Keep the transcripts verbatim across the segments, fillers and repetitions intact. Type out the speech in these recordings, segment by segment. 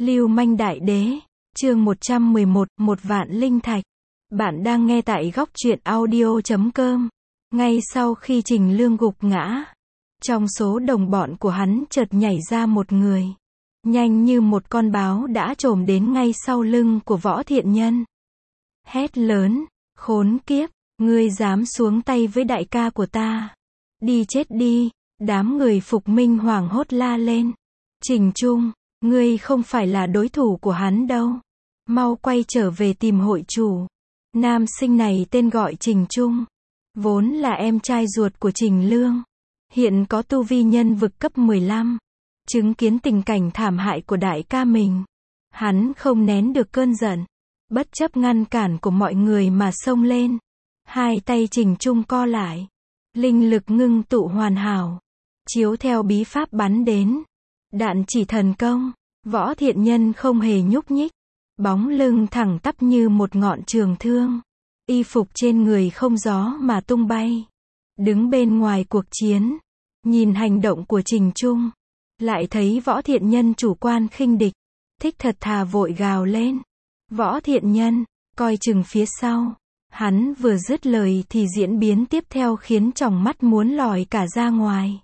Lưu manh đại đế, chương một trăm mười một, một vạn linh thạch. Bạn đang nghe tại góc truyện audio chấm com. Ngay sau khi Trình Lương gục ngã, trong số đồng bọn của hắn chợt nhảy ra một người. Nhanh như một con báo đã chồm đến ngay sau lưng của Võ Thiện Nhân. Hét lớn, khốn kiếp, ngươi dám xuống tay với đại ca của ta. Đi chết đi, đám người Phục Minh hoảng hốt la lên. Trình Trung, ngươi không phải là đối thủ của hắn đâu. Mau quay trở về tìm hội chủ. Nam sinh này tên gọi Trình Trung, vốn là em trai ruột của Trình Lương. Hiện có tu vi nhân vực cấp mười lăm. Chứng kiến tình cảnh thảm hại của đại ca mình, hắn không nén được cơn giận. Bất chấp ngăn cản của mọi người mà xông lên. Hai tay Trình Trung co lại. Linh lực ngưng tụ hoàn hảo. Chiếu theo bí pháp bắn đến. Đạn chỉ thần công. Võ Thiện Nhân không hề nhúc nhích. Bóng lưng thẳng tắp như một ngọn trường thương. Y phục trên người không gió mà tung bay. Đứng bên ngoài cuộc chiến. Nhìn hành động của Trình Trung. Lại thấy Võ Thiện Nhân chủ quan khinh địch. Thích thật thà vội gào lên. Võ Thiện Nhân, coi chừng phía sau. Hắn vừa dứt lời thì diễn biến tiếp theo khiến tròng mắt muốn lòi cả ra ngoài.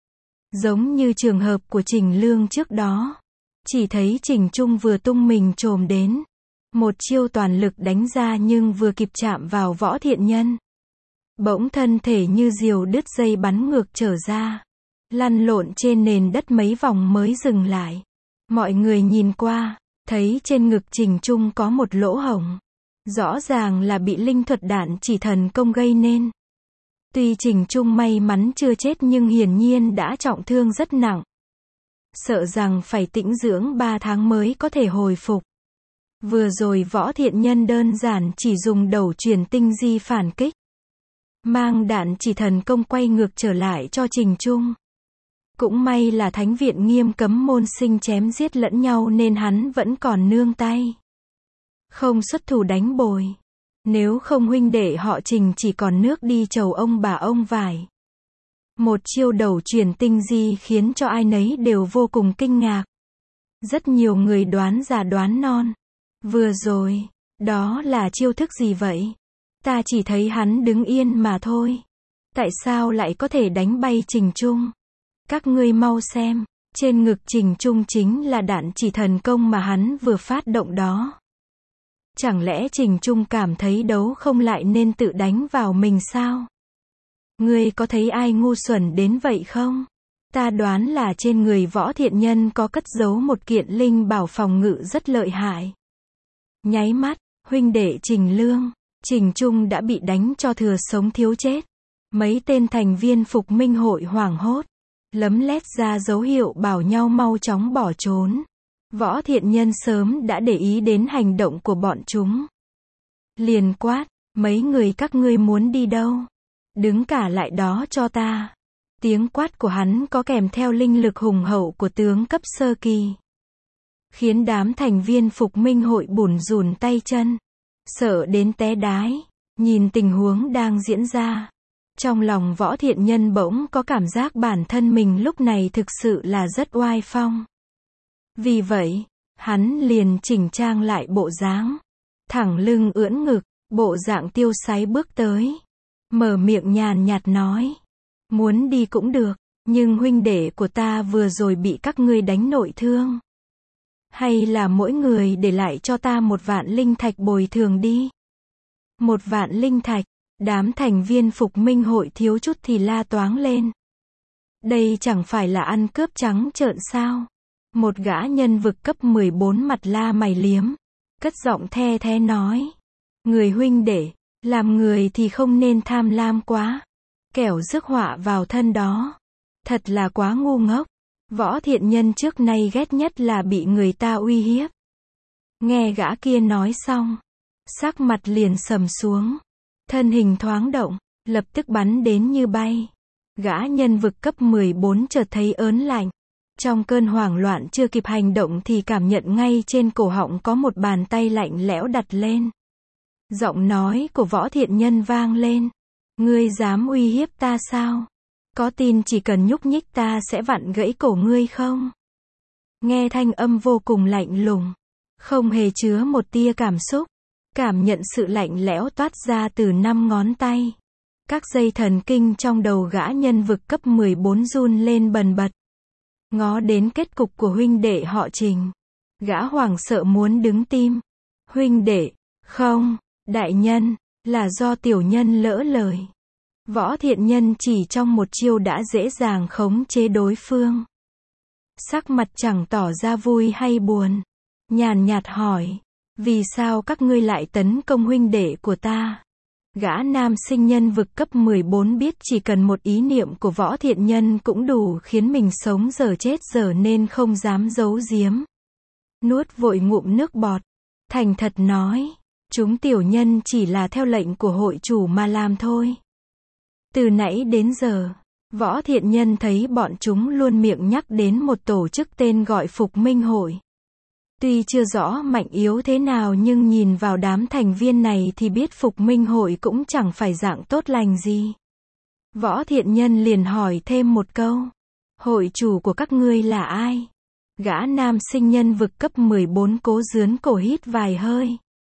Giống như trường hợp của Trình Lương trước đó. Chỉ thấy Trình Trung vừa tung mình chồm đến. Một chiêu toàn lực đánh ra nhưng vừa kịp chạm vào Võ Thiện Nhân. Bỗng thân thể như diều đứt dây bắn ngược trở ra. Lăn lộn trên nền đất mấy vòng mới dừng lại. Mọi người nhìn qua, thấy trên ngực Trình Trung có một lỗ hổng. Rõ ràng là bị linh thuật đạn chỉ thần công gây nên. Tuy Trình Trung may mắn chưa chết nhưng hiển nhiên đã trọng thương rất nặng. Sợ rằng phải tĩnh dưỡng ba tháng mới có thể hồi phục. Vừa rồi Võ Thiện Nhân đơn giản chỉ dùng đầu truyền tinh di phản kích. Mang đạn chỉ thần công quay ngược trở lại cho Trình Trung. Cũng may là thánh viện nghiêm cấm môn sinh chém giết lẫn nhau nên hắn vẫn còn nương tay. Không xuất thủ đánh bồi. Nếu không huynh đệ họ Trình chỉ còn nước đi chầu ông bà ông vải. Một chiêu đầu truyền tinh di khiến cho ai nấy đều vô cùng kinh ngạc. Rất nhiều người đoán già đoán non. Vừa rồi, đó là chiêu thức gì vậy? Ta chỉ thấy hắn đứng yên mà thôi. Tại sao lại có thể đánh bay Trình Trung? Các ngươi mau xem, trên ngực Trình Trung chính là đạn chỉ thần công mà hắn vừa phát động đó. Chẳng lẽ Trình Trung cảm thấy đấu không lại nên tự đánh vào mình sao? Ngươi có thấy ai ngu xuẩn đến vậy không? Ta đoán là trên người Võ Thiện Nhân có cất giấu một kiện linh bảo phòng ngự rất lợi hại. Nháy mắt, huynh đệ Trình Lương, Trình Trung đã bị đánh cho thừa sống thiếu chết. Mấy tên thành viên Phục Minh hội hoảng hốt, lấm lét ra dấu hiệu bảo nhau mau chóng bỏ trốn. Võ Thiện Nhân sớm đã để ý đến hành động của bọn chúng. Liền quát, mấy người các ngươi muốn đi đâu? Đứng cả lại đó cho ta. Tiếng quát của hắn có kèm theo linh lực hùng hậu của tướng cấp sơ kỳ. Khiến đám thành viên Phục Minh hội bủn rủn tay chân. Sợ đến té đái. Nhìn tình huống đang diễn ra. Trong lòng Võ Thiện Nhân bỗng có cảm giác bản thân mình lúc này thực sự là rất oai phong. Vì vậy, hắn liền chỉnh trang lại bộ dáng. Thẳng lưng ưỡn ngực, bộ dạng tiêu sái bước tới. Mở miệng nhàn nhạt nói. Muốn đi cũng được, nhưng huynh đệ của ta vừa rồi bị các ngươi đánh nội thương. Hay là mỗi người để lại cho ta một vạn linh thạch bồi thường đi. Một vạn linh thạch, đám thành viên Phục Minh hội thiếu chút thì la toáng lên. Đây chẳng phải là ăn cướp trắng trợn sao? Một gã nhân vực cấp mười bốn mặt la mày liếm, cất giọng the thé nói. Người huynh đệ, làm người thì không nên tham lam quá. Kẻo rước họa vào thân đó. Thật là quá ngu ngốc. Võ Thiện Nhân trước nay ghét nhất là bị người ta uy hiếp. Nghe gã kia nói xong, sắc mặt liền sầm xuống. Thân hình thoáng động, lập tức bắn đến như bay. Gã nhân vực cấp mười bốn chợt thấy ớn lạnh. Trong cơn hoảng loạn chưa kịp hành động thì cảm nhận ngay trên cổ họng có một bàn tay lạnh lẽo đặt lên. Giọng nói của Võ Thiện Nhân vang lên. Ngươi dám uy hiếp ta sao? Có tin chỉ cần nhúc nhích ta sẽ vặn gãy cổ ngươi không? nghe thanh âm vô cùng lạnh lùng, không hề chứa một tia cảm xúc, cảm nhận sự lạnh lẽo toát ra từ năm ngón tay. Các dây thần kinh trong đầu gã nhân vực cấp mười bốn run lên bần bật. Ngó đến kết cục của huynh đệ họ Trình, gã hoảng sợ muốn đứng tim. Huynh đệ, không, đại nhân, là do tiểu nhân lỡ lời. Võ Thiện Nhân chỉ trong một chiêu đã dễ dàng khống chế đối phương. Sắc mặt chẳng tỏ ra vui hay buồn, nhàn nhạt hỏi, vì sao các ngươi lại tấn công huynh đệ của ta? Gã nam sinh nhân vực cấp mười bốn biết chỉ cần một ý niệm của Võ Thiện Nhân cũng đủ khiến mình sống dở chết dở nên không dám giấu giếm. Nuốt vội ngụm nước bọt, thành thật nói, chúng tiểu nhân chỉ là theo lệnh của hội chủ mà làm thôi. Từ nãy đến giờ, Võ Thiện Nhân thấy bọn chúng luôn miệng nhắc đến một tổ chức tên gọi Phục Minh Hội. Tuy chưa rõ mạnh yếu thế nào nhưng nhìn vào đám thành viên này thì biết Phục Minh Hội cũng chẳng phải dạng tốt lành gì. Võ Thiện Nhân liền hỏi thêm một câu. Hội chủ của các ngươi là ai? Gã nam sinh nhân vực cấp mười bốn cố dướn cổ hít vài hơi.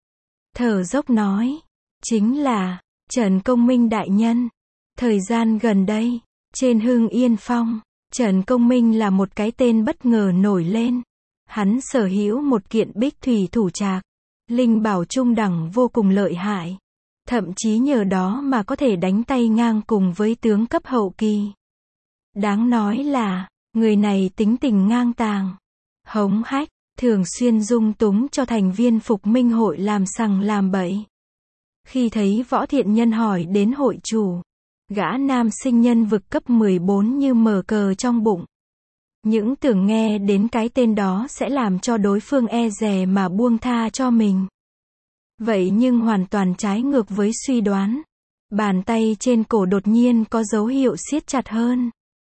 Thở dốc nói. Chính là Trần Công Minh đại nhân. Thời gian gần đây, trên Hưng Yên Phong, Trần Công Minh là một cái tên bất ngờ nổi lên. Hắn sở hữu một kiện bích thủy thủ trạc, linh bảo trung đẳng vô cùng lợi hại. Thậm chí nhờ đó mà có thể đánh tay ngang cùng với tướng cấp hậu kỳ. Đáng nói là, người này tính tình ngang tàng, hống hách, thường xuyên dung túng cho thành viên Phục Minh Hội làm sằng làm bậy. Khi thấy Võ Thiện Nhân hỏi đến hội chủ, gã nam sinh nhân vực cấp mười bốn như mở cờ trong bụng. Những tưởng nghe đến cái tên đó sẽ làm cho đối phương e dè mà buông tha cho mình. Vậy nhưng hoàn toàn trái ngược với suy đoán. Bàn tay trên cổ đột nhiên có dấu hiệu siết chặt hơn.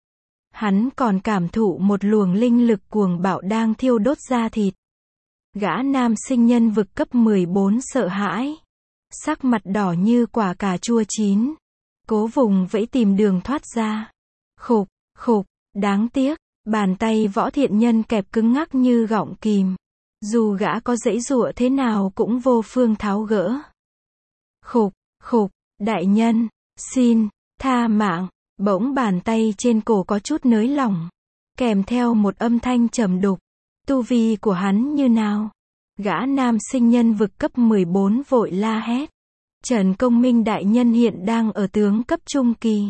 Hắn còn cảm thụ một luồng linh lực cuồng bạo đang thiêu đốt da thịt. Gã nam sinh nhân vực cấp mười bốn sợ hãi. Sắc mặt đỏ như quả cà chua chín. Cố vùng vẫy tìm đường thoát ra. Khục, khục, đáng tiếc. Bàn tay Võ Thiện Nhân kẹp cứng ngắc như gọng kìm. Dù gã có giãy giụa thế nào cũng vô phương tháo gỡ. Khục, khục, đại nhân, xin, tha mạng. Bỗng bàn tay trên cổ có chút nới lỏng. Kèm theo một âm thanh trầm đục. Tu vi của hắn như nào? Gã nam sinh nhân vực cấp mười bốn vội la hét. Trần Công Minh đại nhân hiện đang ở tướng cấp trung kỳ.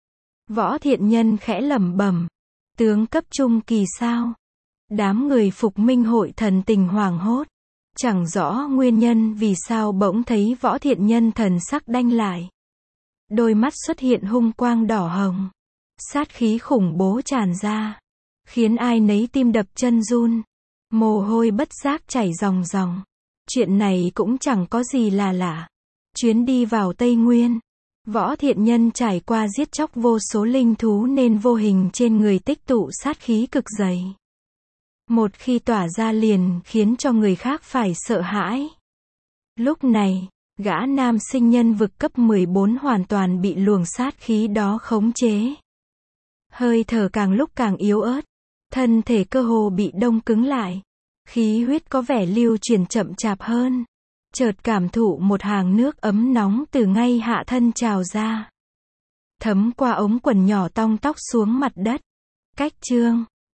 Võ Thiện Nhân khẽ lẩm bẩm. Tướng cấp trung kỳ sao? Đám người Phục Minh Hội thần tình hoảng hốt. Chẳng rõ nguyên nhân vì sao bỗng thấy Võ Thiện Nhân thần sắc đanh lại. Đôi mắt xuất hiện hung quang đỏ hồng. Sát khí khủng bố tràn ra. Khiến ai nấy tim đập chân run. Mồ hôi bất giác chảy ròng ròng. Chuyện này cũng chẳng có gì là lạ. Chuyến đi vào Tây Nguyên. Võ Thiện Nhân trải qua giết chóc vô số linh thú nên vô hình trên người tích tụ sát khí cực dày. Một khi tỏa ra liền khiến cho người khác phải sợ hãi. Lúc này, gã nam sinh nhân vực cấp mười bốn hoàn toàn bị luồng sát khí đó khống chế. Hơi thở càng lúc càng yếu ớt. Thân thể cơ hồ bị đông cứng lại. Khí huyết có vẻ lưu chuyển chậm chạp hơn. Chợt cảm thụ một hàng nước ấm nóng từ ngay hạ thân trào ra. Thấm qua ống quần nhỏ tong tóc xuống mặt đất. Cách chương